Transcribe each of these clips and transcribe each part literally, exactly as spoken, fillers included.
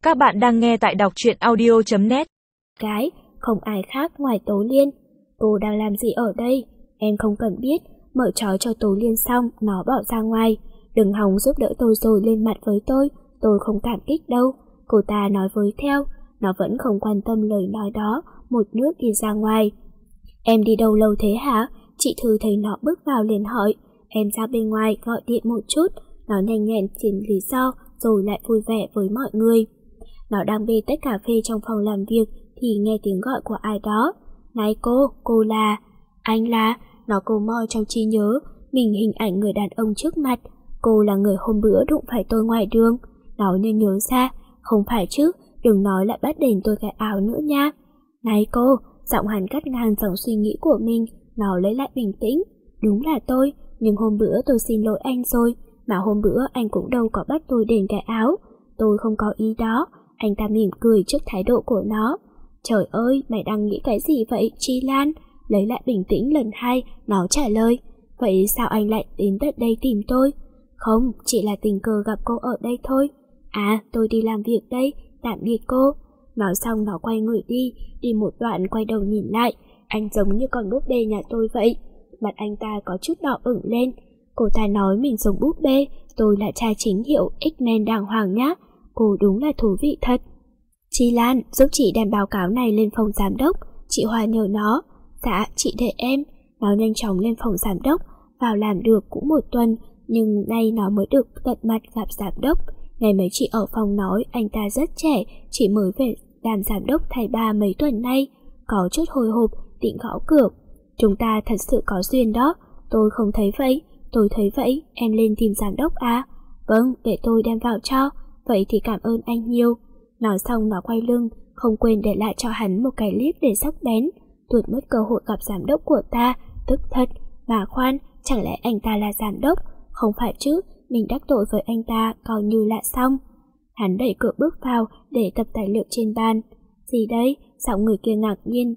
Các bạn đang nghe tại đọc truyện audio chấm net. Cái, không ai khác ngoài Tố Liên. Cô đang làm gì ở đây? Em không cần biết. Mở trói cho Tố Liên xong, nó bỏ ra ngoài. Đừng hòng giúp đỡ tôi rồi lên mặt với tôi. Tôi không cảm kích đâu. Cô ta nói với theo. Nó vẫn không quan tâm lời nói đó. Một nước đi ra ngoài. Em đi đâu lâu thế hả? Chị Thư thấy nó bước vào liền hỏi. Em ra bên ngoài gọi điện một chút. Nó nhanh nhẹn tìm lý do rồi lại vui vẻ với mọi người. Nó đang bê tách cà phê trong phòng làm việc thì nghe tiếng gọi của ai đó. Này cô, cô là... Anh là... Nó câu mò trong trí nhớ mình hình ảnh người đàn ông trước mặt. Cô là người hôm bữa đụng phải tôi ngoài đường. Nó như nhớ ra. Không phải chứ, đừng nói lại bắt đền tôi cái áo nữa nha. Này cô, giọng hắn cắt ngang dòng suy nghĩ của mình. Nó lấy lại bình tĩnh. Đúng là tôi, nhưng hôm bữa tôi xin lỗi anh rồi. Mà hôm bữa anh cũng đâu có bắt tôi đền cái áo. Tôi không có ý đó. Anh ta mỉm cười trước thái độ của nó. Trời ơi, mày đang nghĩ cái gì vậy, Chi Lan? Lấy lại bình tĩnh lần hai, nó trả lời. Vậy sao anh lại đến tận đây tìm tôi? Không, chỉ là tình cờ gặp cô ở đây thôi. À, tôi đi làm việc đây, tạm biệt cô. Nói xong nó quay người đi, đi một đoạn quay đầu nhìn lại. Anh giống như con búp bê nhà tôi vậy. Mặt anh ta có chút đỏ ửng lên. Cô ta nói mình giống búp bê, tôi là trai chính hiệu X-Men đàng hoàng nhá. Cô đúng là thú vị thật. Chi Lan, giúp chị đem báo cáo này lên phòng giám đốc. Chị Hoa nhờ nó. Dạ, chị để em. Nó nhanh chóng lên phòng giám đốc. Vào làm được cũng một tuần, nhưng nay nó mới được tận mặt gặp giám đốc. Ngày mấy chị ở phòng nói anh ta rất trẻ, chỉ mới về làm giám đốc thầy ba mấy tuần nay. Có chút hồi hộp, định gõ cửa. Chúng ta thật sự có duyên đó. Tôi không thấy vậy. Tôi thấy vậy, em lên tìm giám đốc à? Vâng, để tôi đem vào cho. Vậy thì cảm ơn anh nhiều. Nói xong nó quay lưng, không quên để lại cho hắn một cái liếc để sắc bén. Tuột mất cơ hội gặp giám đốc của ta, tức thật. Mà khoan, chẳng lẽ anh ta là giám đốc? Không phải chứ, mình đắc tội với anh ta coi như là xong. Hắn đẩy cửa bước vào để tập tài liệu trên bàn. Gì đây? Giọng người kia ngạc nhiên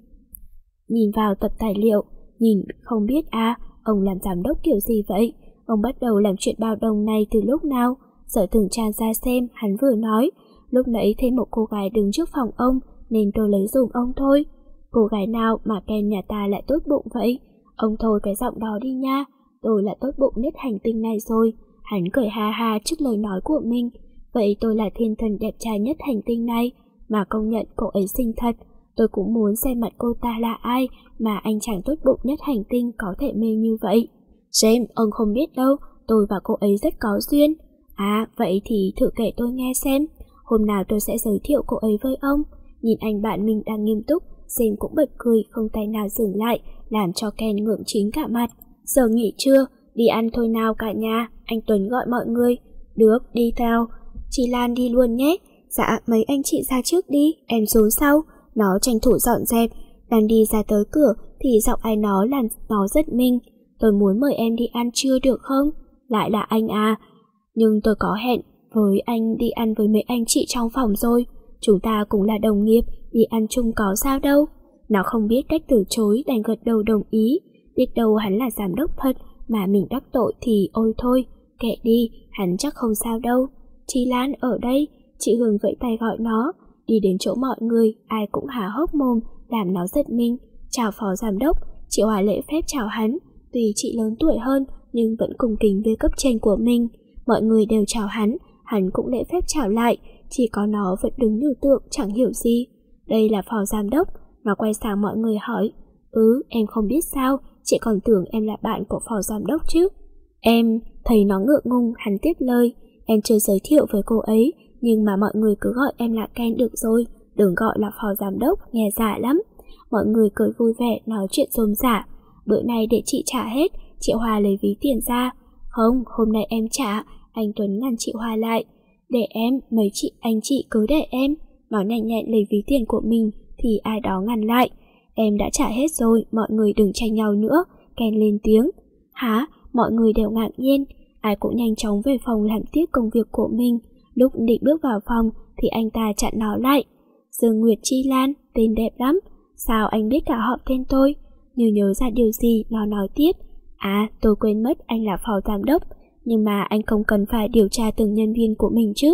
nhìn vào tập tài liệu. Nhìn không biết à, ông làm giám đốc kiểu gì vậy? Ông bắt đầu làm chuyện bao đồng này từ lúc nào? Sở Tưởng tràn ra xem, hắn vừa nói. Lúc nãy thấy một cô gái đứng trước phòng ông nên tôi lấy dùm ông thôi. Cô gái nào mà Ken nhà ta lại tốt bụng vậy? Ông thôi cái giọng đó đi nha. Tôi là tốt bụng nhất hành tinh này rồi. Hắn cười ha ha trước lời nói của mình. Vậy tôi là thiên thần đẹp trai nhất hành tinh này. Mà công nhận cô ấy xinh thật. Tôi cũng muốn xem mặt cô ta là ai mà anh chàng tốt bụng nhất hành tinh có thể mê như vậy. James, ông không biết đâu. Tôi và cô ấy rất có duyên. À, vậy thì thử kể tôi nghe xem. Hôm nào tôi sẽ giới thiệu cô ấy với ông. Nhìn anh bạn mình đang nghiêm túc, James cũng bật cười không tay nào dừng lại, làm cho Ken ngượng chính cả mặt. Giờ nghỉ trưa, đi ăn thôi nào cả nhà, anh Tuấn gọi mọi người. Được, đi theo. Chị Lan đi luôn nhé. Dạ, mấy anh chị ra trước đi, em xuống sau. Nó tranh thủ dọn dẹp, đang đi ra tới cửa thì giọng ai nó làm nó giật mình. Tôi muốn mời em đi ăn trưa được không? Lại là anh à? Nhưng tôi có hẹn với anh đi ăn với mấy anh chị trong phòng rồi. Chúng ta cũng là đồng nghiệp, đi ăn chung có sao đâu. Nó không biết cách từ chối đành gật đầu đồng ý. Biết đâu hắn là giám đốc thật mà mình đắc tội thì ôi thôi, kệ đi, hắn chắc không sao đâu. Chi Lan ở đây, chị Hương vẫy tay gọi nó. Đi đến chỗ mọi người, ai cũng há hốc mồm, làm nó giật mình. Chào phó giám đốc, chị Hòa lễ phép chào hắn. Tuy chị lớn tuổi hơn nhưng vẫn cùng kính với cấp trên của mình. Mọi người đều chào hắn, hắn cũng lễ phép chào lại. Chỉ có nó vẫn đứng như tượng chẳng hiểu gì. Đây là phó giám đốc. Nó quay sang mọi người hỏi. Ừ, em không biết sao, chị còn tưởng em là bạn của phó giám đốc chứ. Em, thấy nó ngượng ngùng, hắn tiếp lời. Em chưa giới thiệu với cô ấy, nhưng mà mọi người cứ gọi em là Ken được rồi. Đừng gọi là phó giám đốc, nghe giả lắm. Mọi người cười vui vẻ nói chuyện rôm rả. Bữa nay để chị trả hết. Chị Hòa lấy ví tiền ra. Không, hôm nay em trả. Anh Tuấn ngăn chị Hòa lại. Để em, mấy chị anh chị cứ để em. Nó nhanh nhẹn lấy ví tiền của mình thì ai đó ngăn lại. Em đã trả hết rồi, mọi người đừng tranh nhau nữa. Ken lên tiếng. Hả? Mọi người đều ngạc nhiên. Ai cũng nhanh chóng về phòng làm tiếp công việc của mình. Lúc định bước vào phòng thì anh ta chặn nó lại. Dương Nguyệt Chi Lan, tên đẹp lắm. Sao anh biết cả họ tên tôi? Như nhớ ra điều gì, nó nói tiếp. À, tôi quên mất anh là phó giám đốc. Nhưng mà anh không cần phải điều tra từng nhân viên của mình chứ.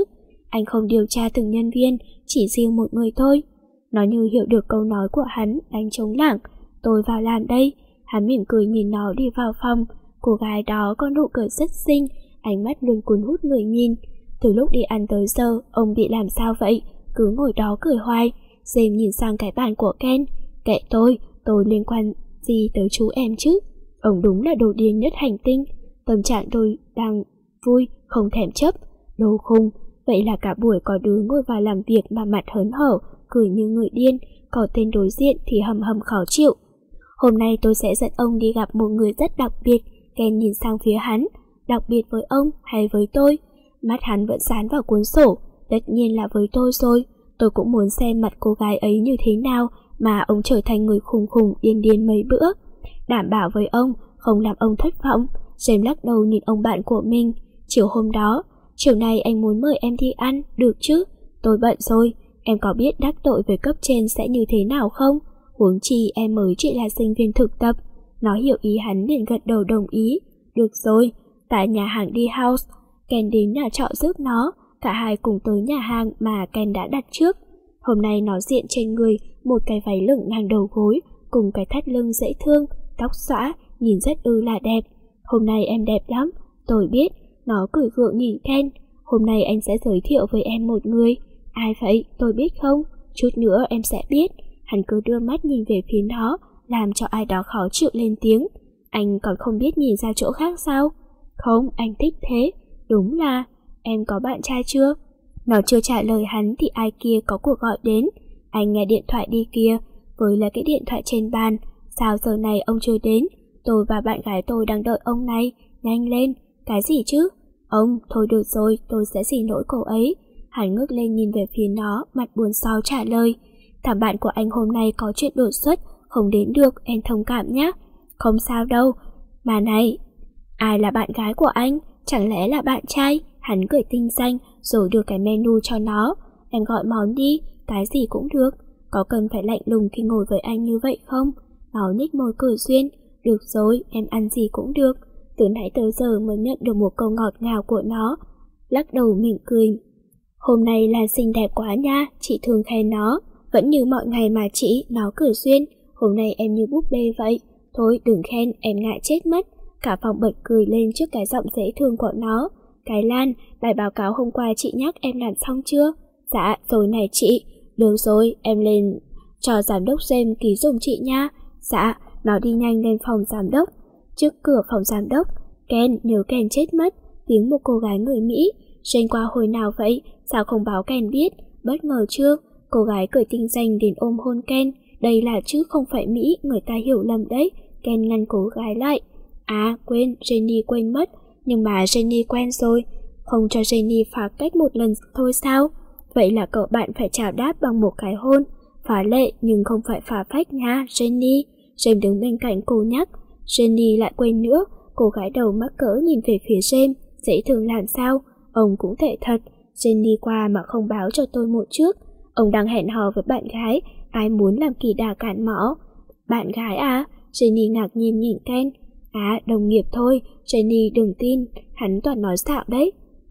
anh không điều tra từng nhân viên, chỉ riêng một người thôi. Nó như hiểu được câu nói của hắn, đánh trống lảng. Tôi vào làm đây. Hắn mỉm cười nhìn nó đi vào phòng. Cô gái đó có nụ cười rất xinh, ánh mắt luôn cuốn hút người nhìn. Từ lúc đi ăn tới giờ, ông bị làm sao vậy? Cứ ngồi đó cười hoài. James nhìn sang cái bàn của Ken. Kệ tôi, tôi liên quan gì tới chú em chứ? Ông đúng là đồ điên nhất hành tinh. Tâm trạng tôi đang vui, không thèm chấp. Đồ khùng. Vậy là cả buổi có đứa ngồi vào làm việc mà mặt hớn hở, cười như người điên, có tên đối diện thì hầm hầm khó chịu. Hôm nay tôi sẽ dẫn ông đi gặp một người rất đặc biệt. Ken nhìn sang phía hắn. Đặc biệt với ông hay với tôi? Mắt hắn vẫn dán vào cuốn sổ. Tất nhiên là với tôi rồi. Tôi cũng muốn xem mặt cô gái ấy như thế nào mà ông trở thành người khùng khùng điên điên mấy bữa. Đảm bảo với ông, không làm ông thất vọng. James lắc đầu nhìn ông bạn của mình. Chiều hôm đó, chiều nay anh muốn mời em đi ăn, được chứ? Tôi bận rồi, em có biết đắc tội với cấp trên sẽ như thế nào không? Huống chi em mới chỉ là sinh viên thực tập. Nó hiểu ý hắn liền gật đầu đồng ý. Được rồi, tại nhà hàng D House, Ken đến nhà trọ giúp nó. Cả hai cùng tới nhà hàng mà Ken đã đặt trước. Hôm nay nó diện trên người một cái váy lửng ngang đầu gối, cùng cái thắt lưng dễ thương, tóc xõa, nhìn rất ư là đẹp. Hôm nay em đẹp lắm, tôi biết. Nó cười gượng nhìn Ken. Hôm nay anh sẽ giới thiệu với em một người. Ai vậy, tôi biết không? Chút nữa em sẽ biết. Hắn cứ đưa mắt nhìn về phía nó, làm cho ai đó khó chịu lên tiếng. Anh còn không biết nhìn ra chỗ khác sao? Không, anh thích thế. Đúng là, em có bạn trai chưa? Nó chưa trả lời hắn thì ai kia có cuộc gọi đến. Anh nghe điện thoại đi kia, với là cái điện thoại trên bàn. Sao giờ này ông chưa đến? Tôi và bạn gái tôi đang đợi ông này. Nhanh lên. Cái gì chứ? Ông, thôi được rồi, tôi sẽ xin lỗi cô ấy. Hắn ngước lên nhìn về phía nó, mặt buồn xao trả lời. Thằng bạn của anh hôm nay có chuyện đột xuất, không đến được, em thông cảm nhé. Không sao đâu. Mà này, ai là bạn gái của anh? Chẳng lẽ là bạn trai? Hắn cười tinh danh rồi đưa cái menu cho nó. Em gọi món đi, cái gì cũng được. Có cần phải lạnh lùng khi ngồi với anh như vậy không? Nó nhếch môi cười duyên. Được rồi, em ăn gì cũng được. Từ nãy tới giờ mới nhận được một câu ngọt ngào của nó. Lắc đầu mỉm cười. Hôm nay là xinh đẹp quá nha, chị thường khen nó. Vẫn như mọi ngày mà chị, nó cười duyên. Hôm nay em như búp bê vậy. Thôi đừng khen, em ngại chết mất. Cả phòng bật cười lên trước cái giọng dễ thương của nó. Cái Lan, bài báo cáo hôm qua chị nhắc em làm xong chưa? Dạ, rồi này chị. Được rồi, em lên cho giám đốc James ký giùm chị nha. Dạ, nó đi nhanh lên phòng giám đốc. Trước cửa phòng giám đốc, Ken nhớ Ken chết mất. Tiếng một cô gái người Mỹ. Jane qua hồi nào vậy? Sao không báo Ken biết? Bất ngờ chưa? Cô gái cười tinh danh đến ôm hôn Ken. Đây là chứ không phải Mỹ, người ta hiểu lầm đấy. Ken ngăn cô gái lại. À quên, Jenny quên mất. Nhưng mà Jenny quen rồi. Không cho Jenny phá cách một lần thôi sao? Vậy là cậu bạn phải chào đáp bằng một cái hôn. Phá lệ nhưng không phải phá phách nha, Jenny. James đứng bên cạnh cô nhắc. Jenny lại quên nữa. Cô gái đầu mắc cỡ nhìn về phía James. Dễ thương làm sao? Ông cũng tệ thật. Jenny qua mà không báo cho tôi một trước. Ông đang hẹn hò với bạn gái. Ai muốn làm kỳ đà cản mõ? Bạn gái à? Jenny ngạc nhiên nhìn Ken. À, đồng nghiệp thôi. Jenny đừng tin. Hắn toàn nói xạo đấy.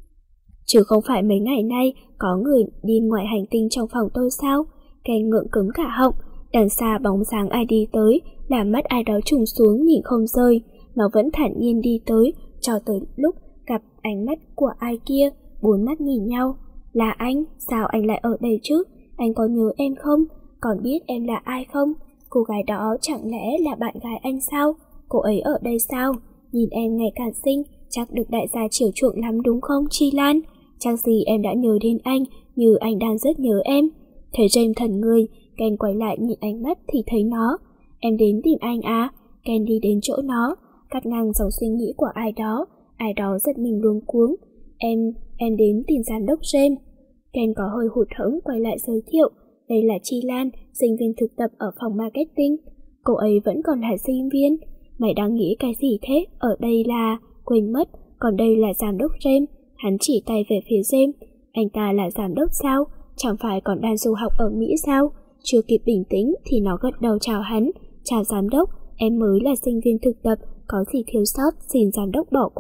Chứ không phải mấy ngày nay có người đi ngoài hành tinh trong phòng tôi sao? Ken ngượng cứng cả họng. Đằng xa bóng dáng ai đi tới, làm mắt ai đó trùng xuống nhìn không rơi. Nó vẫn thản nhiên đi tới, cho tới lúc gặp ánh mắt của ai kia. Bốn mắt nhìn nhau. Là anh? Sao anh lại ở đây chứ? Anh có nhớ em không? Còn biết em là ai không? Cô gái đó chẳng lẽ là bạn gái anh sao? Cô ấy ở đây sao? Nhìn em ngày càng xinh, chắc được đại gia chiều chuộng lắm đúng không Chi Lan? Chắc gì em đã nhớ đến anh như anh đang rất nhớ em. Thấy James thần người, Ken quay lại nhìn ánh mắt thì thấy nó. Em đến tìm anh à? Ken đi đến chỗ nó, cắt ngang dòng suy nghĩ của ai đó. Ai đó giật mình luống cuống. Em, em đến tìm giám đốc James. Ken có hơi hụt hẫng quay lại giới thiệu. Đây là Chi Lan, sinh viên thực tập ở phòng marketing. Cô ấy vẫn còn là sinh viên. Mày đang nghĩ cái gì thế? Ở đây là... Quên mất, còn đây là giám đốc James. Hắn chỉ tay về phía James. Anh ta là giám đốc sao? Chẳng phải còn đang du học ở Mỹ sao? Chưa kịp bình tĩnh thì nó gật đầu chào hắn. Chào giám đốc, em mới là sinh viên thực tập, có gì thiếu sót xin giám đốc bỏ qua.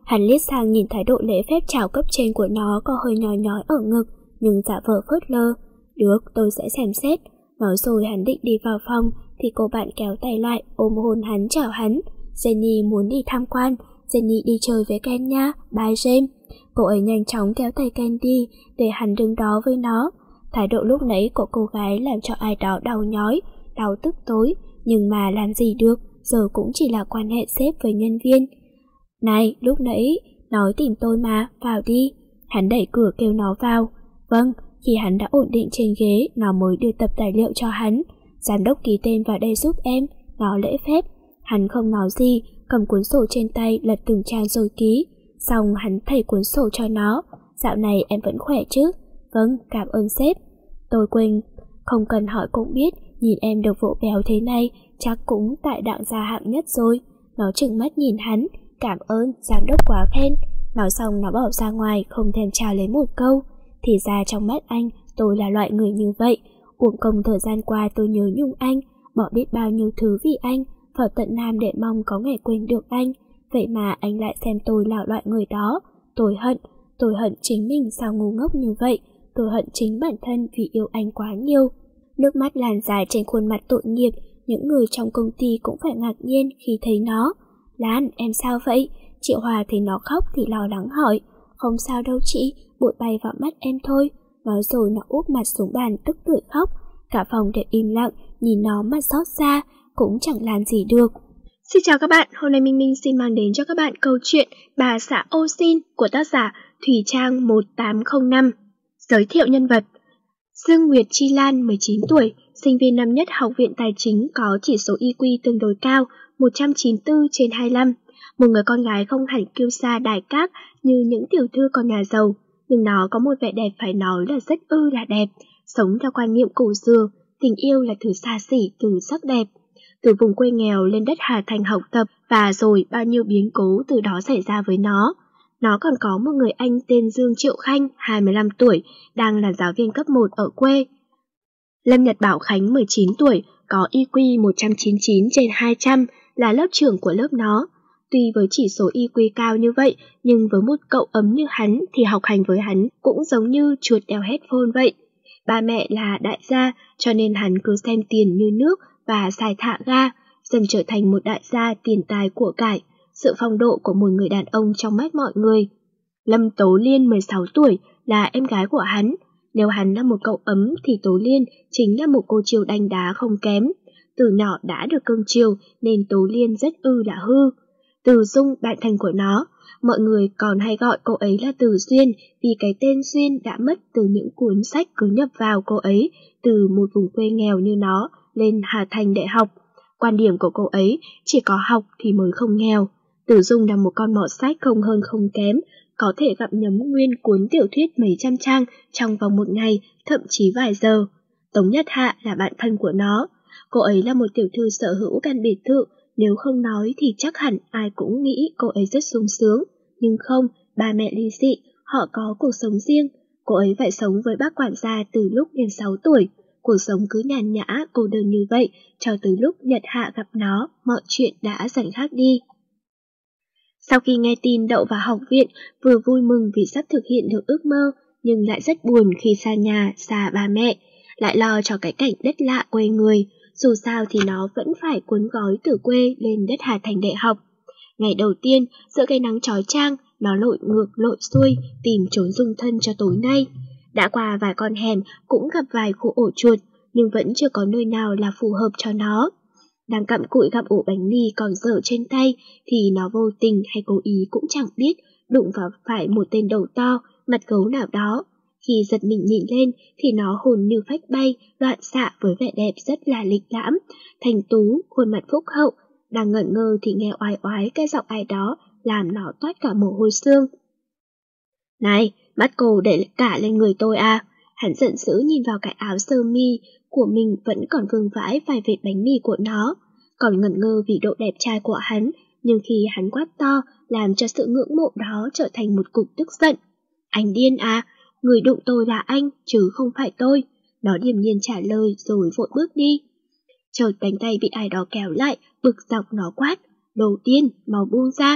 Hắn liếc sang nhìn thái độ lễ phép chào cấp trên của nó có hơi nhói nhói ở ngực, nhưng giả vờ phớt lơ. Được, tôi sẽ xem xét. Nói rồi hắn định đi vào phòng thì cô bạn kéo tay lại, ôm hôn hắn chào hắn. Jenny muốn đi tham quan. Jenny đi chơi với Ken nha, bye James. Cô ấy nhanh chóng kéo tay Ken đi để hắn đứng đó với nó. Thái độ lúc nãy của cô gái làm cho ai đó đau nhói, đau tức tối, nhưng mà làm gì được, giờ cũng chỉ là quan hệ sếp với nhân viên. Này, lúc nãy, nói tìm tôi mà, vào đi. Hắn đẩy cửa kêu nó vào. Vâng, khi hắn đã ổn định trên ghế, nó mới đưa tập tài liệu cho hắn. Giám đốc ký tên vào đây giúp em, nó lễ phép. Hắn không nói gì, cầm cuốn sổ trên tay lật từng trang rồi ký. Xong hắn thầy cuốn sổ cho nó. Dạo này em vẫn khỏe chứ? Vâng, cảm ơn sếp. Tôi quên, không cần hỏi cũng biết, nhìn em được vỗ béo thế này, chắc cũng tại đặng gia hạng nhất rồi. Nó trừng mắt nhìn hắn, cảm ơn, giám đốc quá khen. Nói xong nó bỏ ra ngoài, không thèm chào lấy một câu. Thì ra trong mắt anh, tôi là loại người như vậy. Uổng công thời gian qua tôi nhớ nhung anh, bỏ biết bao nhiêu thứ vì anh, vào tận Nam để mong có ngày quên được anh. Vậy mà anh lại xem tôi là loại người đó. Tôi hận, tôi hận chính mình sao ngu ngốc như vậy. Tôi hận chính bản thân vì yêu anh quá nhiều. Nước mắt làn dài trên khuôn mặt tội nghiệp. Những người trong công ty cũng phải ngạc nhiên khi thấy nó. Lan, em sao vậy? Chị Hòa thấy nó khóc thì lo lắng hỏi. Không sao đâu chị, bụi bay vào mắt em thôi. Nói rồi nó úp mặt xuống bàn tức tưởi khóc. Cả phòng đều im lặng, nhìn nó mà xót xa, cũng chẳng làm gì được. Xin chào các bạn, hôm nay Minh Minh xin mang đến cho các bạn câu chuyện Bà xã ô xin của tác giả Thủy Trang một tám không năm. Giới thiệu nhân vật: Dương Nguyệt Chi Lan, mười chín tuổi, sinh viên năm nhất Học viện Tài chính, có chỉ số i kiu tương đối cao, một trăm chín mươi tư trên hai mươi lăm. Một người con gái không hẳn kiêu sa đài cát như những tiểu thư con nhà giàu, nhưng nó có một vẻ đẹp phải nói là rất ư là đẹp. Sống theo quan niệm cổ xưa, tình yêu là thứ xa xỉ từ sắc đẹp. Từ vùng quê nghèo lên đất Hà Thành học tập, và rồi bao nhiêu biến cố từ đó xảy ra với nó. Nó còn có một người anh tên Dương Triệu Khanh, hai mươi lăm tuổi, đang là giáo viên cấp một ở quê. Lâm Nhật Bảo Khánh, mười chín tuổi, có i kiu một trăm chín mươi chín trên hai trăm, là lớp trưởng của lớp nó. Tuy với chỉ số i kiu cao như vậy, nhưng với một cậu ấm như hắn thì học hành với hắn cũng giống như chuột đeo headphone vậy. Ba mẹ là đại gia, cho nên hắn cứ xem tiền như nước và xài thả ga, dần trở thành một đại gia tiền tài của cải, sự phong độ của một người đàn ông trong mắt mọi người. Lâm Tố Liên, mười sáu tuổi, là em gái của hắn. Nếu hắn là một cậu ấm thì Tố Liên chính là một cô chiều đanh đá không kém. Từ nhỏ đã được cưng chiều nên Tố Liên rất ư là hư. Từ Dung, bạn thân của nó, mọi người còn hay gọi cô ấy là Từ Duyên vì cái tên Duyên đã mất từ những cuốn sách cứ nhập vào cô ấy từ một vùng quê nghèo như nó lên Hà Thành để học. Quan điểm của cô ấy chỉ có học thì mới không nghèo. Từ Dung là một con mọt sách không hơn không kém, có thể gặm nhấm nguyên cuốn tiểu thuyết mấy trăm trang trong vòng một ngày, thậm chí vài giờ. Tống Nhất Hạ là bạn thân của nó. Cô ấy là một tiểu thư sở hữu căn biệt thự, nếu không nói thì chắc hẳn ai cũng nghĩ cô ấy rất sung sướng. Nhưng không, ba mẹ ly dị, họ có cuộc sống riêng. Cô ấy phải sống với bác quản gia từ lúc lên sáu tuổi. Cuộc sống cứ nhàn nhã, cô đơn như vậy, cho tới lúc Nhật Hạ gặp nó, mọi chuyện đã dần khác đi. Sau khi nghe tin đậu vào học viện, vừa vui mừng vì sắp thực hiện được ước mơ, nhưng lại rất buồn khi xa nhà, xa ba mẹ, lại lo cho cái cảnh đất lạ quê người. Dù sao thì nó vẫn phải cuốn gói từ quê lên đất Hà Thành để học. Ngày đầu tiên, giữa cái nắng chói chang, nó lội ngược lội xuôi tìm trốn dung thân cho tối nay. Đã qua vài con hẻm, cũng gặp vài khu ổ chuột, nhưng vẫn chưa có nơi nào là phù hợp cho nó. Đang cặm cụi gặm ổ bánh mì còn dở trên tay, thì nó vô tình hay cố ý cũng chẳng biết, đụng vào phải một tên đầu to, mặt gấu nào đó. Khi giật mình nhìn lên thì nó hồn như phách bay, loạn xạ với vẻ đẹp rất là lịch lãm, thành tú, khuôn mặt phúc hậu. Đang ngẩn ngơ thì nghe oai oái cái giọng ai đó làm nó toát cả mồ hôi xương. Này, mắt cô để cả lên người tôi à? Hắn giận dữ nhìn vào cái áo sơ mi của mình vẫn còn vương vãi vài vệt bánh mì của nó, còn ngẩn ngơ vì độ đẹp trai của hắn, nhưng khi hắn quát to làm cho sự ngưỡng mộ đó trở thành một cục tức giận. Anh điên à? Người đụng tôi là anh, chứ không phải tôi. Nó điềm nhiên trả lời rồi vội bước đi. Chợt cánh tay bị ai đó kéo lại, bực dọc nó quát. Đồ điên, mau buông ra.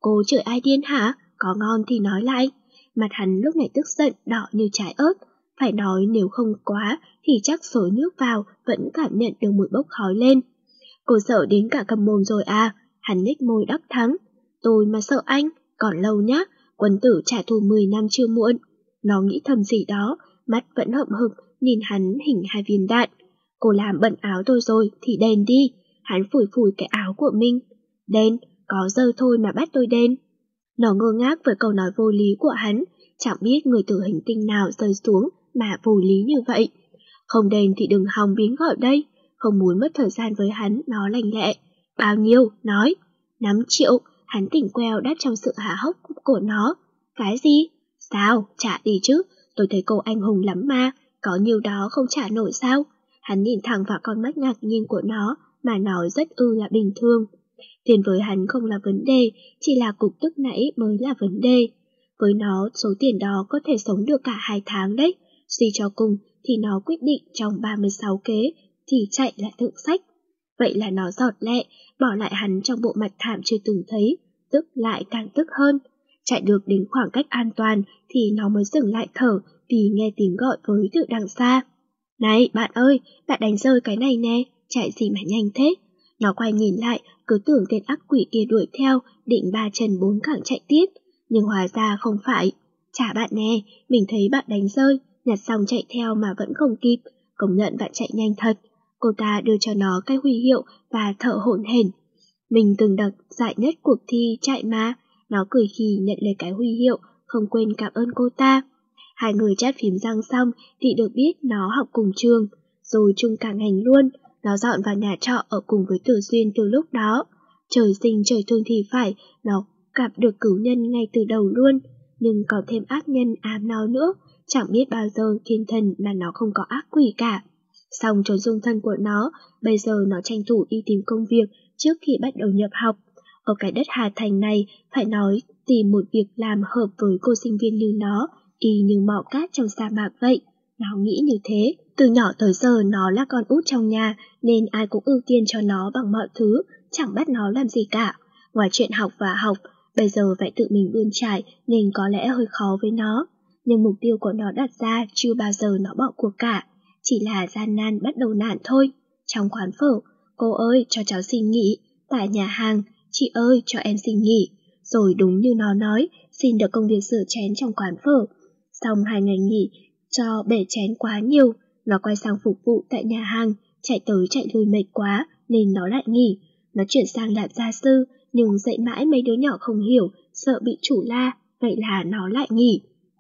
Cô chửi ai điên hả? Có ngon thì nói lại. Mặt hắn lúc này tức giận đỏ như trái ớt. Phải nói nếu không quá thì chắc xối nước vào vẫn cảm nhận được mùi bốc khói lên. Cô sợ đến cả cầm mồm rồi à? Hắn nhếch môi đắc thắng. Tôi mà sợ anh, còn lâu nhá, quân tử trả thù mười năm chưa muộn. Nó nghĩ thầm gì đó, mắt vẫn hậm hực nhìn hắn hình hai viên đạn. Cô làm bẩn áo tôi rồi thì đền đi. Hắn phủi phủi cái áo của mình. Đền, có dơ thôi mà bắt tôi đền. Nó ngơ ngác với câu nói vô lý của hắn, chẳng biết người từ hành tinh nào rơi xuống mà vô lý như vậy. Không đền thì đừng hòng biến gọi đây, không muốn mất thời gian với hắn, nó lành lẹ. Bao nhiêu? Nói. Năm triệu, hắn tỉnh queo đáp trong sự há hốc của nó. Cái gì? Sao? Trả đi chứ, tôi thấy cô anh hùng lắm mà, có nhiều đó không trả nổi sao? Hắn nhìn thẳng vào con mắt ngạc nhiên của nó, mà nói rất ư là bình thường. Tiền với hắn không là vấn đề, chỉ là cục tức nãy mới là vấn đề. Với nó, số tiền đó có thể sống được cả hai tháng đấy. Suy cho cùng thì nó quyết định trong ba mươi sáu kế thì chạy lại thượng sách. Vậy là nó giọt lẹ, bỏ lại hắn trong bộ mặt thảm chưa từng thấy, tức lại càng tức hơn. Chạy được đến khoảng cách an toàn thì nó mới dừng lại thở vì nghe tiếng gọi với từ đằng xa. Này bạn ơi, bạn đánh rơi cái này nè, chạy gì mà nhanh thế? Nó quay nhìn lại, cứ tưởng tên ác quỷ kia đuổi theo, định ba chân bốn cẳng chạy tiếp, nhưng hóa ra không phải. Chả bạn nè, mình thấy bạn đánh rơi, nhặt xong chạy theo mà vẫn không kịp, công nhận bạn chạy nhanh thật. Cô ta đưa cho nó cái huy hiệu và thở hổn hển. Mình từng đoạt giải nhất cuộc thi chạy mà. Nó cười khì nhận lấy cái huy hiệu, không quên cảm ơn cô ta. Hai người chat phím răng xong thì được biết nó học cùng trường, rồi chung cả ngành luôn. Nó dọn vào nhà trọ ở cùng với Tử Duyên từ lúc đó. Trời sinh trời thương thì phải, nó gặp được cửu nhân ngay từ đầu luôn. Nhưng còn thêm ác nhân ám nó nữa, chẳng biết bao giờ thiên thần mà nó không có ác quỷ cả. Xong cho dung thân của nó, bây giờ nó tranh thủ đi tìm công việc trước khi bắt đầu nhập học. Ở cái đất Hà Thành này, phải nói tìm một việc làm hợp với cô sinh viên như nó, y như mỏ cát trong sa mạc vậy. Nó nghĩ như thế. Từ nhỏ tới giờ nó là con út trong nhà, nên ai cũng ưu tiên cho nó bằng mọi thứ, chẳng bắt nó làm gì cả. Ngoài chuyện học và học, bây giờ phải tự mình bươn trải nên có lẽ hơi khó với nó. Nhưng mục tiêu của nó đặt ra chưa bao giờ nó bỏ cuộc cả, chỉ là gian nan bắt đầu nản thôi. Trong quán phở, cô ơi cho cháu xin nghỉ. Tại nhà hàng, chị ơi cho em xin nghỉ. Rồi đúng như nó nói, xin được công việc rửa chén trong quán phở. Xong hai ngày nghỉ, cho bể chén quá nhiều, nó quay sang phục vụ tại nhà hàng, chạy tới chạy lui mệt quá nên nó lại nghỉ. Nó chuyển sang làm gia sư, nhưng dạy mãi mấy đứa nhỏ không hiểu, sợ bị chủ la, vậy là nó lại nghỉ.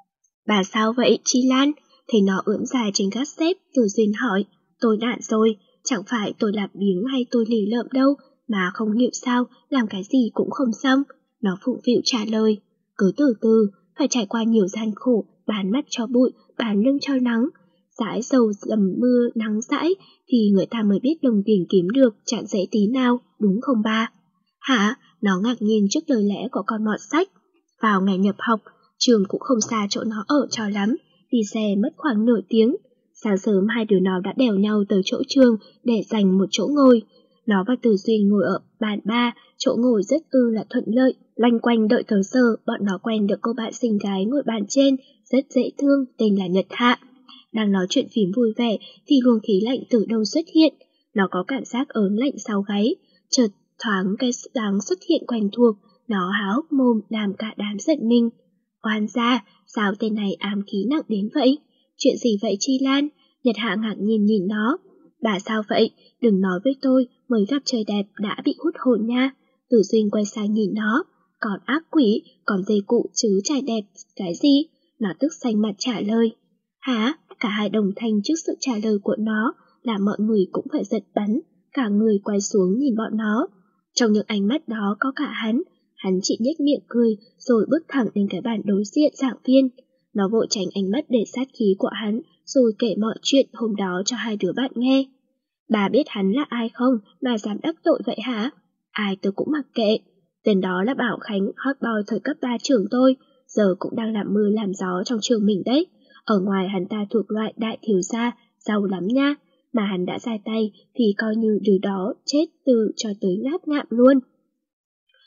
Bà sao vậy, Chi Lan? Thấy nó ưỡn dài trên gác xếp, Từ Duyên hỏi. Tôi nản rồi, chẳng phải tôi làm biếng hay tôi lì lợm đâu, mà không hiểu sao, làm cái gì cũng không xong. Nó phụng phịu trả lời. Cứ từ từ, phải trải qua nhiều gian khổ, bán mắt cho bụi, bán lưng cho nắng. Dãi dầu dầm mưa nắng dãi thì người ta mới biết đồng tiền kiếm được chẳng dễ tí nào, đúng không ba? Hả? Nó ngạc nhiên trước lời lẽ của con mọt sách. Vào ngày nhập học, trường cũng không xa chỗ nó ở cho lắm, đi xe mất khoảng nửa tiếng. Sáng sớm hai đứa nó đã đèo nhau tới chỗ trường để giành một chỗ ngồi. Nó và Từ Duyên ngồi ở bàn ba, chỗ ngồi rất ư là thuận lợi. Loanh quanh đợi tới giờ, bọn nó quen được cô bạn xinh gái ngồi bàn trên, rất dễ thương, tên là Nhật Hạ. Đang nói chuyện phím vui vẻ thì luồng khí lạnh từ đâu xuất hiện. Nó có cảm giác ớn lạnh sau gáy, chợt thoáng cái dáng xuất hiện quen thuộc. Nó há hốc mồm làm cả đám giận mình. Oan gia, sao tên này ám khí nặng đến vậy? Chuyện gì vậy Chi Lan? Nhật Hạ ngạc nhiên nhìn nó. Bà sao vậy? Đừng nói với tôi, mới gặp trời đẹp đã bị hút hồn nha. Tử Duyên quay sang nhìn nó. Còn ác quỷ, còn dây cụ chứ trai đẹp, cái gì? Nó tức xanh mặt trả lời. Hả? Cả hai đồng thanh trước sự trả lời của nó, làm mọi người cũng phải giật bắn, cả người quay xuống nhìn bọn nó. Trong những ánh mắt đó có cả hắn, hắn chỉ nhếch miệng cười, rồi bước thẳng đến cái bàn đối diện giảng viên. Nó vội tránh ánh mắt để sát khí của hắn, rồi kể mọi chuyện hôm đó cho hai đứa bạn nghe. Bà biết hắn là ai không mà dám đắc tội vậy hả? Ai tôi cũng mặc kệ. Tên đó là Bảo Khánh, hot boy thời cấp ba trường tôi, giờ cũng đang làm mưa làm gió trong trường mình đấy. Ở ngoài hắn ta thuộc loại đại thiếu gia, giàu lắm nha, mà hắn đã ra tay thì coi như đứa đó chết từ cho tới ngáp ngạm luôn.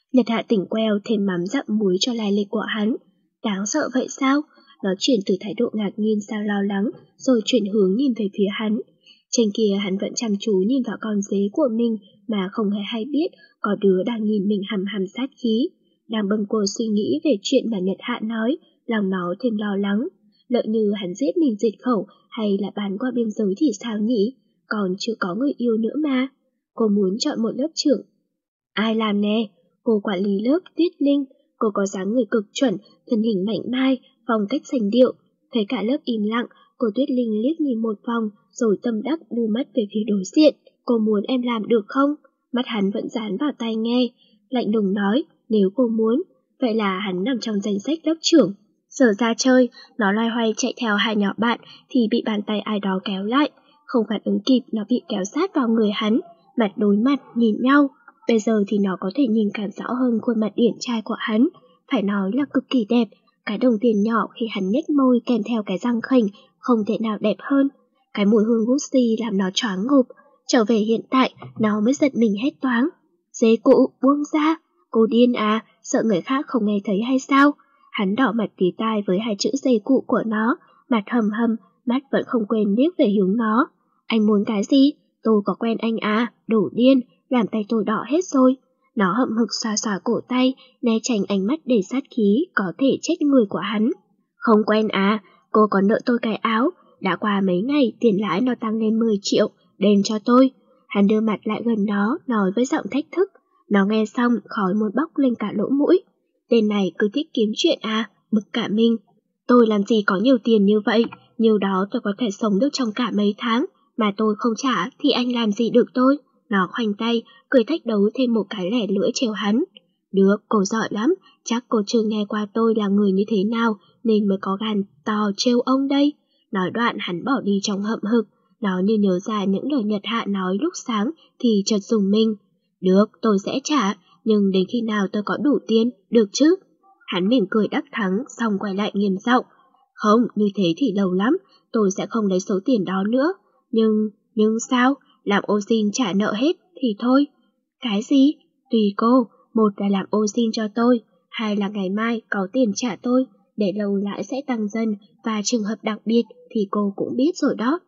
Nhật Hạ tỉnh queo thêm mắm dặm muối cho lai lịch của hắn. Đáng sợ vậy sao? Nó chuyển từ thái độ ngạc nhiên sang lo lắng, rồi chuyển hướng nhìn về phía hắn. Trên kia hắn vẫn chăm chú nhìn vào con dế của mình mà không hề hay biết có đứa đang nhìn mình hằm hằm sát khí. Đang bâng quơ suy nghĩ về chuyện mà Nhật Hạ nói, lòng nó thêm lo lắng. Lỡ như hắn giết mình diệt khẩu hay là bán qua biên giới thì sao nhỉ? Còn chưa có người yêu nữa mà. Cô muốn chọn một lớp trưởng. Ai làm nè? Cô quản lý lớp Tuyết Linh. Cô có dáng người cực chuẩn, thân hình mảnh mai, phong cách sành điệu. Thấy cả lớp im lặng, cô Tuyết Linh liếc nhìn một vòng rồi tâm đắc đưa mắt về phía đối diện. Cô muốn em làm được không? Mắt hắn vẫn dán vào tai nghe, lạnh lùng nói, nếu cô muốn, vậy là hắn nằm trong danh sách lớp trưởng. Giờ ra chơi, nó loay hoay chạy theo hai nhỏ bạn thì bị bàn tay ai đó kéo lại. Không phản ứng kịp, nó bị kéo sát vào người hắn, mặt đối mặt nhìn nhau. Bây giờ thì nó có thể nhìn càng rõ hơn khuôn mặt điển trai của hắn, phải nói là cực kỳ đẹp. Cái đồng tiền nhỏ khi hắn nhếch môi kèm theo cái răng khểnh không thể nào đẹp hơn. Cái mùi hương Gucci làm nó choáng ngộp. Trở về hiện tại, nó mới giật mình hét toáng. Dế cụ, buông ra. Cô điên à, sợ người khác không nghe thấy hay sao? Hắn đỏ mặt tía tai với hai chữ dê cụ của nó, mặt hầm hầm, mắt vẫn không quên liếc về hướng nó. Anh muốn cái gì? Tôi có quen anh à, đổ điên, làm tay tôi đỏ hết rồi. Nó hậm hực xoa xoa cổ tay, né tránh ánh mắt đầy sát khí, có thể chết người của hắn. Không quen à, cô còn nợ tôi cái áo. Đã qua mấy ngày, tiền lãi nó tăng lên mười triệu, đền cho tôi. Hắn đưa mặt lại gần nó, nói với giọng thách thức. Nó nghe xong, khói muốn bốc lên cả lỗ mũi. Tên này cứ thích kiếm chuyện à, bực cả mình. Tôi làm gì có nhiều tiền như vậy, nhiều đó tôi có thể sống được trong cả mấy tháng, mà tôi không trả thì anh làm gì được tôi. Nó khoanh tay, cười thách đấu thêm một cái lẻ lưỡi trêu hắn. Được, cô giỏi lắm, chắc cô chưa nghe qua tôi là người như thế nào, nên mới có gan to trêu ông đây. Nói đoạn hắn bỏ đi trong hậm hực, nó như nhớ ra những lời Nhật Hạ nói lúc sáng thì chợt dùng mình. Được, tôi sẽ trả, nhưng đến khi nào tôi có đủ tiền, được chứ? Hắn mỉm cười đắc thắng, xong quay lại nghiêm giọng. Không, như thế thì lâu lắm, tôi sẽ không lấy số tiền đó nữa. Nhưng, nhưng sao? Làm ô xin trả nợ hết thì thôi. Cái gì? Tùy cô, một là làm ô xin cho tôi, hai là ngày mai có tiền trả tôi, để lâu lãi sẽ tăng dần, và trường hợp đặc biệt thì cô cũng biết rồi đó.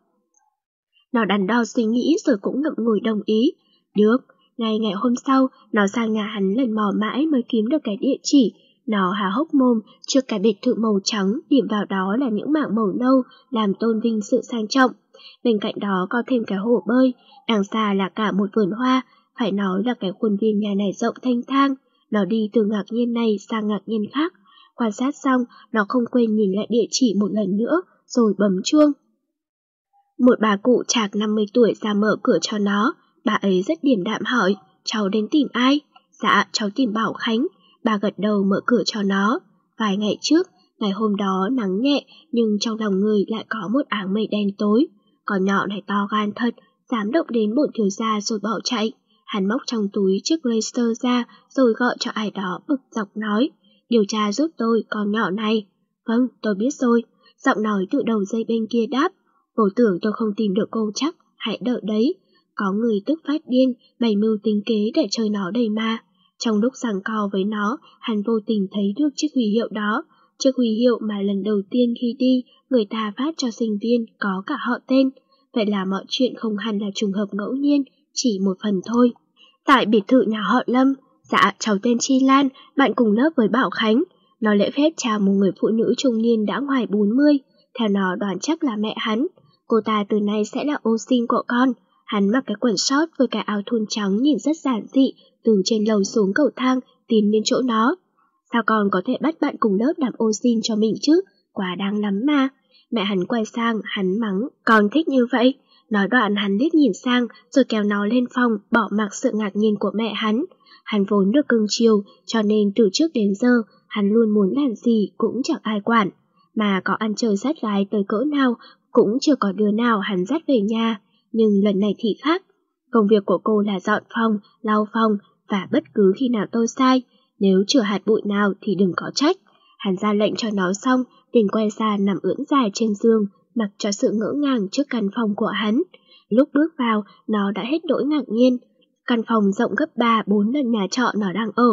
Nó đắn đo suy nghĩ rồi cũng ngậm ngùi đồng ý. Được, ngày ngày hôm sau, nó sang nhà hắn lần mò mãi mới kiếm được cái địa chỉ. Nó há hốc mồm trước cái biệt thự màu trắng, điểm vào đó là những mảng màu nâu, làm tôn vinh sự sang trọng. Bên cạnh đó có thêm cái hồ bơi, đằng xa là cả một vườn hoa, phải nói là cái khuôn viên nhà này rộng thanh thang. Nó đi từ ngạc nhiên này sang ngạc nhiên khác. Quan sát xong, nó không quên nhìn lại địa chỉ một lần nữa, rồi bấm chuông. Một bà cụ chạc năm mươi tuổi ra mở cửa cho nó. Bà ấy rất điềm đạm hỏi, cháu đến tìm ai? Dạ, cháu tìm Bảo Khánh. Bà gật đầu mở cửa cho nó. Vài ngày trước, ngày hôm đó nắng nhẹ, nhưng trong lòng người lại có một áng mây đen tối. Con nhỏ này to gan thật, dám động đến bổn thiếu gia rồi bỏ chạy. Hắn móc trong túi chiếc laser ra, rồi gọi cho ai đó bực dọc nói, điều tra giúp tôi con nhỏ này. Vâng, tôi biết rồi. Giọng nói từ đầu dây bên kia đáp, vô tưởng tôi không tìm được cô chắc, hãy đợi đấy. Có người tức phát điên, bày mưu tính kế để chơi nó đầy ma. Trong lúc giằng co với nó, hắn vô tình thấy được chiếc huy hiệu đó, chiếc huy hiệu mà lần đầu tiên khi đi, người ta phát cho sinh viên có cả họ tên. Vậy là mọi chuyện không hẳn là trùng hợp ngẫu nhiên, chỉ một phần thôi. Tại biệt thự nhà họ Lâm, dạ, cháu tên Chi Lan, bạn cùng lớp với Bảo Khánh. Nó lễ phép chào một người phụ nữ trung niên đã ngoài bốn mươi, theo nó đoán chắc là mẹ hắn. Cô ta từ nay sẽ là ô sin của con. Hắn mặc cái quần short với cái áo thun trắng nhìn rất giản dị, từ trên lầu xuống cầu thang, tiến đến chỗ nó. Sao con có thể bắt bạn cùng lớp làm ô sin cho mình chứ? Quá đáng lắm mà. Mẹ hắn quay sang, hắn mắng, con thích như vậy. Nói đoạn hắn liếc nhìn sang, rồi kéo nó lên phòng, bỏ mặc sự ngạc nhiên của mẹ hắn. Hắn vốn được cưng chiều, cho nên từ trước đến giờ, hắn luôn muốn làm gì cũng chẳng ai quản. Mà có ăn chơi dắt gái tới cỡ nào, cũng chưa có đứa nào hắn dắt về nhà. Nhưng lần này thì khác. Công việc của cô là dọn phòng, lau phòng, và bất cứ khi nào tôi sai, nếu chừa hạt bụi nào thì đừng có trách. Hắn ra lệnh cho nó xong, liền quay ra nằm ưỡn dài trên giường, mặc cho sự ngỡ ngàng trước căn phòng của hắn. Lúc bước vào, nó đã hết nỗi ngạc nhiên. Căn phòng rộng gấp ba bốn lần nhà trọ nó đang ở,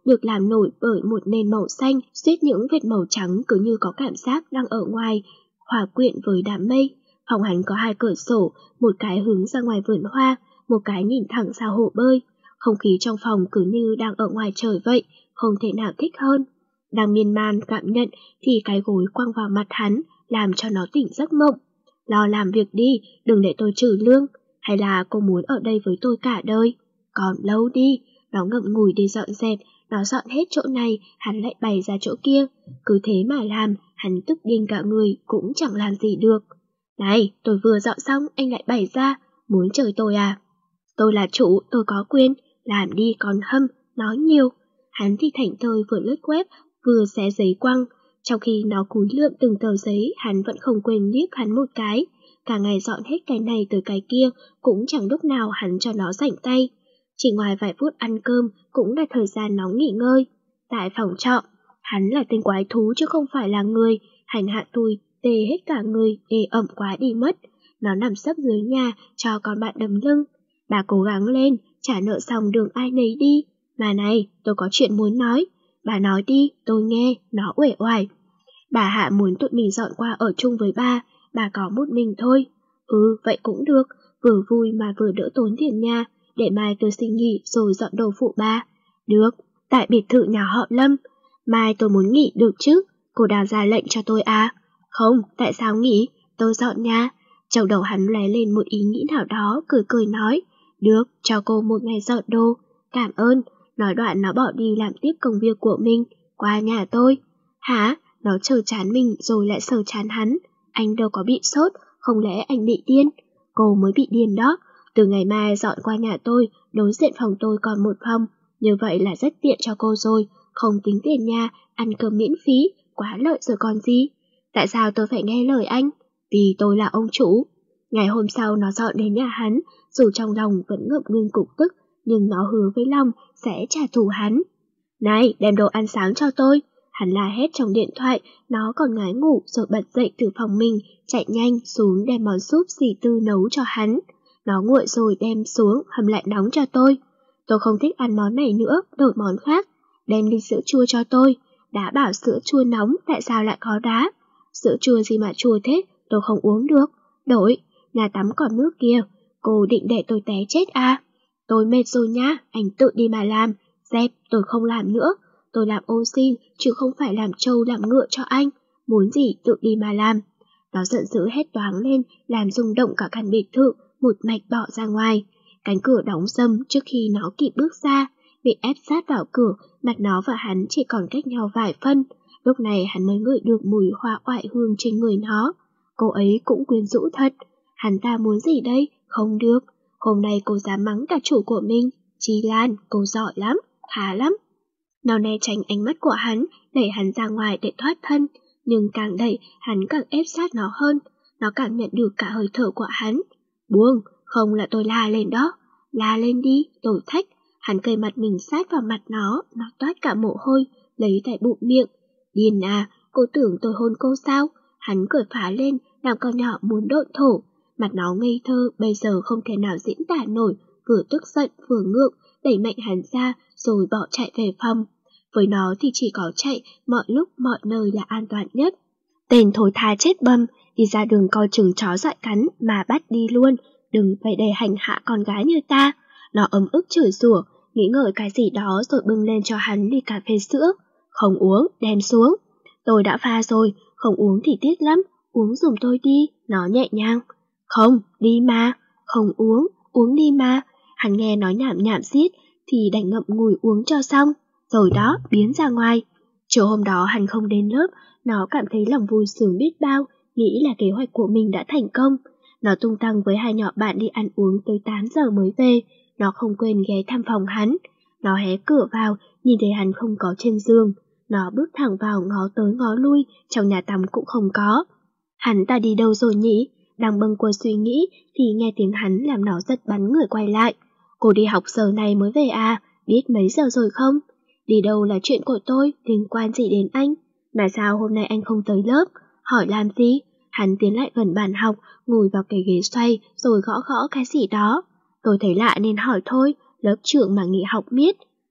được làm nổi bởi một nền màu xanh, suýt những vệt màu trắng cứ như có cảm giác đang ở ngoài, hòa quyện với đám mây. Phòng hắn có hai cửa sổ, một cái hướng ra ngoài vườn hoa, một cái nhìn thẳng ra hồ bơi. Không khí trong phòng cứ như đang ở ngoài trời vậy, không thể nào thích hơn. Đang miên man cảm nhận thì cái gối quăng vào mặt hắn, làm cho nó tỉnh giấc mộng. Lo làm việc đi, đừng để tôi trừ lương. Hay là cô muốn ở đây với tôi cả đời? Còn lâu đi, nó ngậm ngùi đi dọn dẹp, nó dọn hết chỗ này, hắn lại bày ra chỗ kia. Cứ thế mà làm, hắn tức điên cả người, cũng chẳng làm gì được. Này, tôi vừa dọn xong, anh lại bày ra, muốn chơi tôi à? Tôi là chủ, tôi có quyền, làm đi còn hâm, nói nhiều. Hắn thì thảnh thơi vừa lướt web, vừa xé giấy quăng. Trong khi nó cúi lượm từng tờ giấy, hắn vẫn không quên liếc hắn một cái. Cả ngày dọn hết cái này từ cái kia, cũng chẳng lúc nào hắn cho nó rảnh tay. Chỉ ngoài vài phút ăn cơm, cũng là thời gian nó nghỉ ngơi. Tại phòng trọ, hắn là tên quái thú chứ không phải là người, hành hạ tôi, tê hết cả người, ê ẩm quá đi mất. Nó nằm sấp dưới nhà, cho con bạn đấm lưng. Bà cố gắng lên, trả nợ xong đường ai nấy đi. Mà này, tôi có chuyện muốn nói. Bà nói đi, tôi nghe, nó uể oải. Bà Hạ muốn tụi mình dọn qua ở chung với bà, bà có một mình thôi. Ừ, vậy cũng được, vừa vui mà vừa đỡ tốn tiền nhà, để mai tôi xin nghỉ rồi dọn đồ phụ bà. Được, tại biệt thự nhà họ Lâm. Mai tôi muốn nghỉ được chứ, cô Đào ra lệnh cho tôi à? Không, tại sao nghỉ, tôi dọn nhà. Trong đầu hắn lóe lên một ý nghĩ nào đó, cười cười nói. Được, cho cô một ngày dọn đồ. Cảm ơn. Nói đoạn nó bỏ đi làm tiếp công việc của mình, qua nhà tôi. Hả? Nó chờ chán mình rồi lại sờ chán hắn. Anh đâu có bị sốt, không lẽ anh bị điên? Cô mới bị điên đó. Từ ngày mai dọn qua nhà tôi, đối diện phòng tôi còn một phòng. Như vậy là rất tiện cho cô rồi, không tính tiền nhà, ăn cơm miễn phí, quá lợi rồi còn gì. Tại sao tôi phải nghe lời anh? Vì tôi là ông chủ. Ngày hôm sau nó dọn đến nhà hắn, dù trong lòng vẫn ngậm ngưng cục tức, nhưng nó hứa với lòng sẽ trả thù hắn. Này, đem đồ ăn sáng cho tôi. Hắn la hét trong điện thoại, nó còn ngái ngủ rồi bật dậy từ phòng mình, chạy nhanh xuống đem món súp dì Tư nấu cho hắn. Nó nguội rồi đem xuống, hầm lại nóng cho tôi. Tôi không thích ăn món này nữa, đổi món khác. Đem ly sữa chua cho tôi. Đã bảo sữa chua nóng, tại sao lại có đá? Sữa chua gì mà chua thế, tôi không uống được. Đổi, nhà tắm còn nước kia. Cô định để tôi té chết à? Tôi mệt rồi nhá, anh tự đi mà làm. Dẹp, tôi không làm nữa. Tôi làm ô xin, chứ không phải làm trâu làm ngựa cho anh. Muốn gì tự đi mà làm. Nó giận dữ hét toáng lên, làm rung động cả căn biệt thự, một mạch bỏ ra ngoài. Cánh cửa đóng sầm trước khi nó kịp bước ra, bị ép sát vào cửa, mặt nó và hắn chỉ còn cách nhau vài phân. Lúc này hắn mới ngửi được mùi hoa oải hương trên người nó. Cô ấy cũng quyến rũ thật. Hắn ta muốn gì đây? Không được. Hôm nay cô dám mắng cả chủ của mình. Chi Lan, cô giỏi lắm, khá lắm. Nó né tránh ánh mắt của hắn, đẩy hắn ra ngoài để thoát thân. Nhưng càng đẩy, hắn càng ép sát nó hơn. Nó cảm nhận được cả hơi thở của hắn. Buông, không là tôi la lên đó. La lên đi, tôi thách. Hắn cây mặt mình sát vào mặt nó, nó toát cả mồ hôi, lấy tại bụng miệng. Điên à, cô tưởng tôi hôn cô sao? Hắn cười phá lên, làm con nhỏ muốn độn thổ. Mặt nó ngây thơ, bây giờ không thể nào diễn tả nổi, vừa tức giận vừa ngượng, đẩy mạnh hắn ra rồi bỏ chạy về phòng. Với nó thì chỉ có chạy, mọi lúc mọi nơi là an toàn nhất. Tên thối tha chết bầm, đi ra đường coi chừng chó dại cắn mà bắt đi luôn, đừng phải để hành hạ con gái như ta. Nó ấm ức chửi rủa, nghĩ ngợi cái gì đó rồi bưng lên cho hắn ly cà phê sữa. Không uống, đem xuống. Tôi đã pha rồi, không uống thì tiếc lắm, uống giùm tôi đi, nó nhẹ nhàng. Không, đi mà, không uống, uống đi mà. Hắn nghe nói nhảm nhảm xiết thì đành ngậm ngùi uống cho xong, rồi đó, biến ra ngoài. Chiều hôm đó hắn không đến lớp, nó cảm thấy lòng vui sướng biết bao, nghĩ là kế hoạch của mình đã thành công. Nó tung tăng với hai nhỏ bạn đi ăn uống tới tám giờ mới về, nó không quên ghé thăm phòng hắn. Nó hé cửa vào, nhìn thấy hắn không có trên giường. Nó bước thẳng vào ngó tới ngó lui, trong nhà tắm cũng không có. Hắn ta đi đâu rồi nhỉ? Đang bâng quơ suy nghĩ thì nghe tiếng hắn làm nó giật bắn người quay lại. Cô đi học giờ này mới về à? Biết mấy giờ rồi không? Đi đâu là chuyện của tôi, liên quan gì đến anh? Mà sao hôm nay anh không tới lớp? Hỏi làm gì? Hắn tiến lại gần bàn học, ngồi vào cái ghế xoay rồi gõ gõ cái gì đó. Tôi thấy lạ nên hỏi thôi, lớp trưởng mà nghỉ học miết.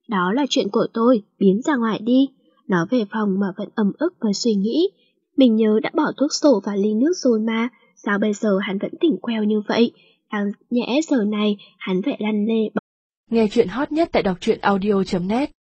Đó là chuyện của tôi, biến ra ngoài đi. Nó về phòng mà vẫn ấm ức và suy nghĩ. Mình nhớ đã bỏ thuốc sổ vào ly nước rồi mà, sao bây giờ hắn vẫn tỉnh queo như vậy? Đáng nhẽ giờ này hắn phải lăn lê. Nghe chuyện hot nhất tại đọc truyện audio chấm net.